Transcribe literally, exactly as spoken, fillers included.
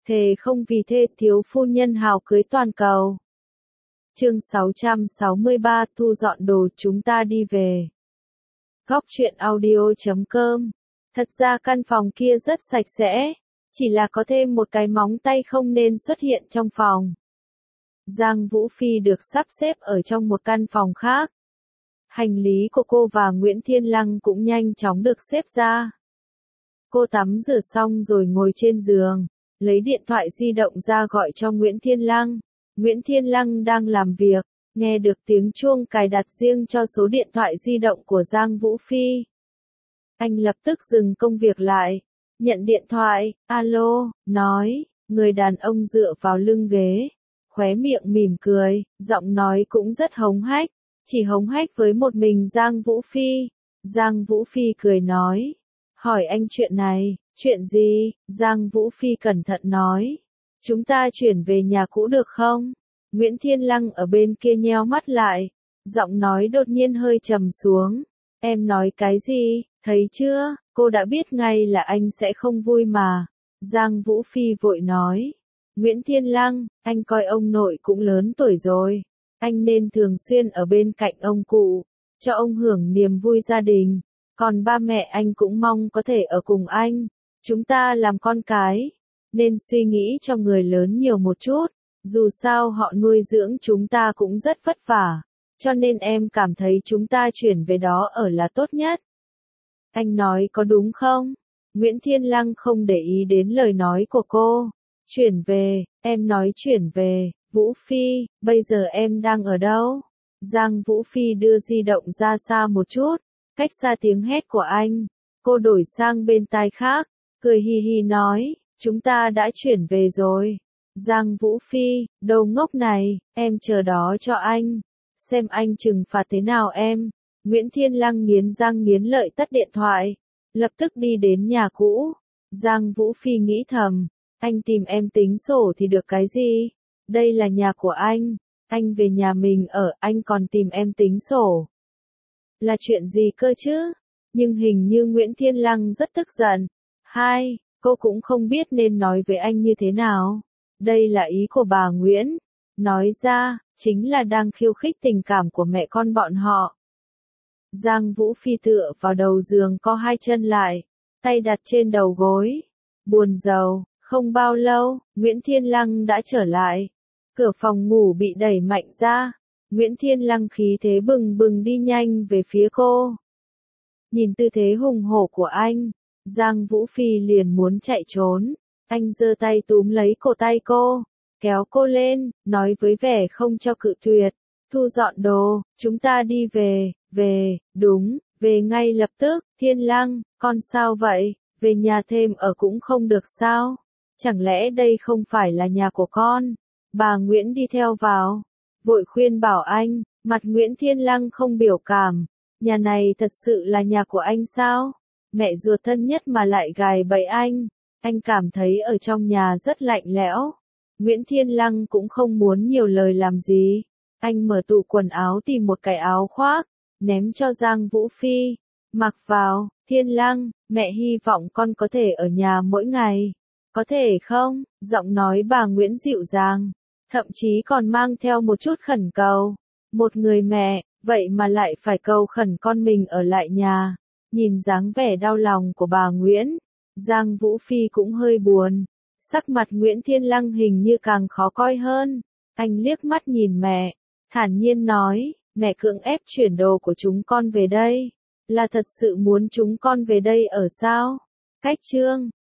thề không vì thê thiếu phu nhân hào cưới toàn cầu. Chương sáu trăm sáu mươi ba thu dọn đồ chúng ta đi về. Góc truyện audio chấm com. Thật ra căn phòng kia rất sạch sẽ, chỉ là có thêm một cái móng tay không nên xuất hiện trong phòng. Giang Vũ Phi được sắp xếp ở trong một căn phòng khác. Hành lý của cô và Nguyễn Thiên Lăng cũng nhanh chóng được xếp ra. Cô tắm rửa xong rồi ngồi trên giường, lấy điện thoại di động ra gọi cho Nguyễn Thiên Lăng. Nguyễn Thiên Lăng đang làm việc, nghe được tiếng chuông cài đặt riêng cho số điện thoại di động của Giang Vũ Phi. Anh lập tức dừng công việc lại, nhận điện thoại, alo, nói, người đàn ông dựa vào lưng ghế, khóe miệng mỉm cười, giọng nói cũng rất hống hách, chỉ hống hách với một mình Giang Vũ Phi. Giang Vũ Phi cười nói, hỏi anh chuyện này, chuyện gì? Giang Vũ Phi cẩn thận nói, chúng ta chuyển về nhà cũ được không? Nguyễn Thiên Lăng ở bên kia nheo mắt lại, giọng nói đột nhiên hơi trầm xuống, em nói cái gì, thấy chưa, cô đã biết ngay là anh sẽ không vui mà. Giang Vũ Phi vội nói, Nguyễn Thiên Lăng, anh coi ông nội cũng lớn tuổi rồi, anh nên thường xuyên ở bên cạnh ông cụ, cho ông hưởng niềm vui gia đình, còn ba mẹ anh cũng mong có thể ở cùng anh, chúng ta làm con cái, nên suy nghĩ cho người lớn nhiều một chút, dù sao họ nuôi dưỡng chúng ta cũng rất vất vả, cho nên em cảm thấy chúng ta chuyển về đó ở là tốt nhất. Anh nói có đúng không? Nguyễn Thiên Lăng không để ý đến lời nói của cô. Chuyển về, em nói chuyển về, Vũ Phi, bây giờ em đang ở đâu? Giang Vũ Phi đưa di động ra xa một chút, cách xa tiếng hét của anh. Cô đổi sang bên tai khác, cười hi hi nói, chúng ta đã chuyển về rồi. Giang Vũ Phi, đồ ngốc này, em chờ đó cho anh, xem anh trừng phạt thế nào em. Nguyễn Thiên Lăng nghiến răng nghiến lợi tắt điện thoại, lập tức đi đến nhà cũ. Giang Vũ Phi nghĩ thầm, anh tìm em tính sổ thì được cái gì? Đây là nhà của anh, anh về nhà mình ở, anh còn tìm em tính sổ. Là chuyện gì cơ chứ? Nhưng hình như Nguyễn Thiên Lăng rất tức giận. Hai, cô cũng không biết nên nói với anh như thế nào. Đây là ý của bà Nguyễn. Nói ra, chính là đang khiêu khích tình cảm của mẹ con bọn họ. Giang Vũ Phi tựa vào đầu giường co hai chân lại, tay đặt trên đầu gối. Buồn rầu, không bao lâu, Nguyễn Thiên Lăng đã trở lại. Cửa phòng ngủ bị đẩy mạnh ra. Nguyễn Thiên Lăng khí thế bừng bừng đi nhanh về phía cô. Nhìn tư thế hùng hổ của anh, Giang Vũ Phi liền muốn chạy trốn. Anh giơ tay túm lấy cổ tay cô, kéo cô lên, nói với vẻ không cho cự tuyệt. Thu dọn đồ, chúng ta đi về, về, đúng, về ngay lập tức. Thiên Lăng, con sao vậy, về nhà thêm ở cũng không được sao? Chẳng lẽ đây không phải là nhà của con? Bà Nguyễn đi theo vào, vội khuyên bảo anh. Mặt Nguyễn Thiên Lăng không biểu cảm, nhà này thật sự là nhà của anh sao? Mẹ ruột thân nhất mà lại gài bẫy anh, anh cảm thấy ở trong nhà rất lạnh lẽo. Nguyễn Thiên Lăng cũng không muốn nhiều lời làm gì, anh mở tủ quần áo tìm một cái áo khoác, ném cho Giang Vũ Phi, mặc vào. Thiên Lăng, mẹ hy vọng con có thể ở nhà mỗi ngày, có thể không? Giọng nói bà Nguyễn dịu dàng, thậm chí còn mang theo một chút khẩn cầu. Một người mẹ, vậy mà lại phải cầu khẩn con mình ở lại nhà. Nhìn dáng vẻ đau lòng của bà Nguyễn, Giang Vũ Phi cũng hơi buồn. Sắc mặt Nguyễn Thiên Lăng hình như càng khó coi hơn. Anh liếc mắt nhìn mẹ, thản nhiên nói, mẹ cưỡng ép chuyển đồ của chúng con về đây. Là thật sự muốn chúng con về đây ở sao? Cách chương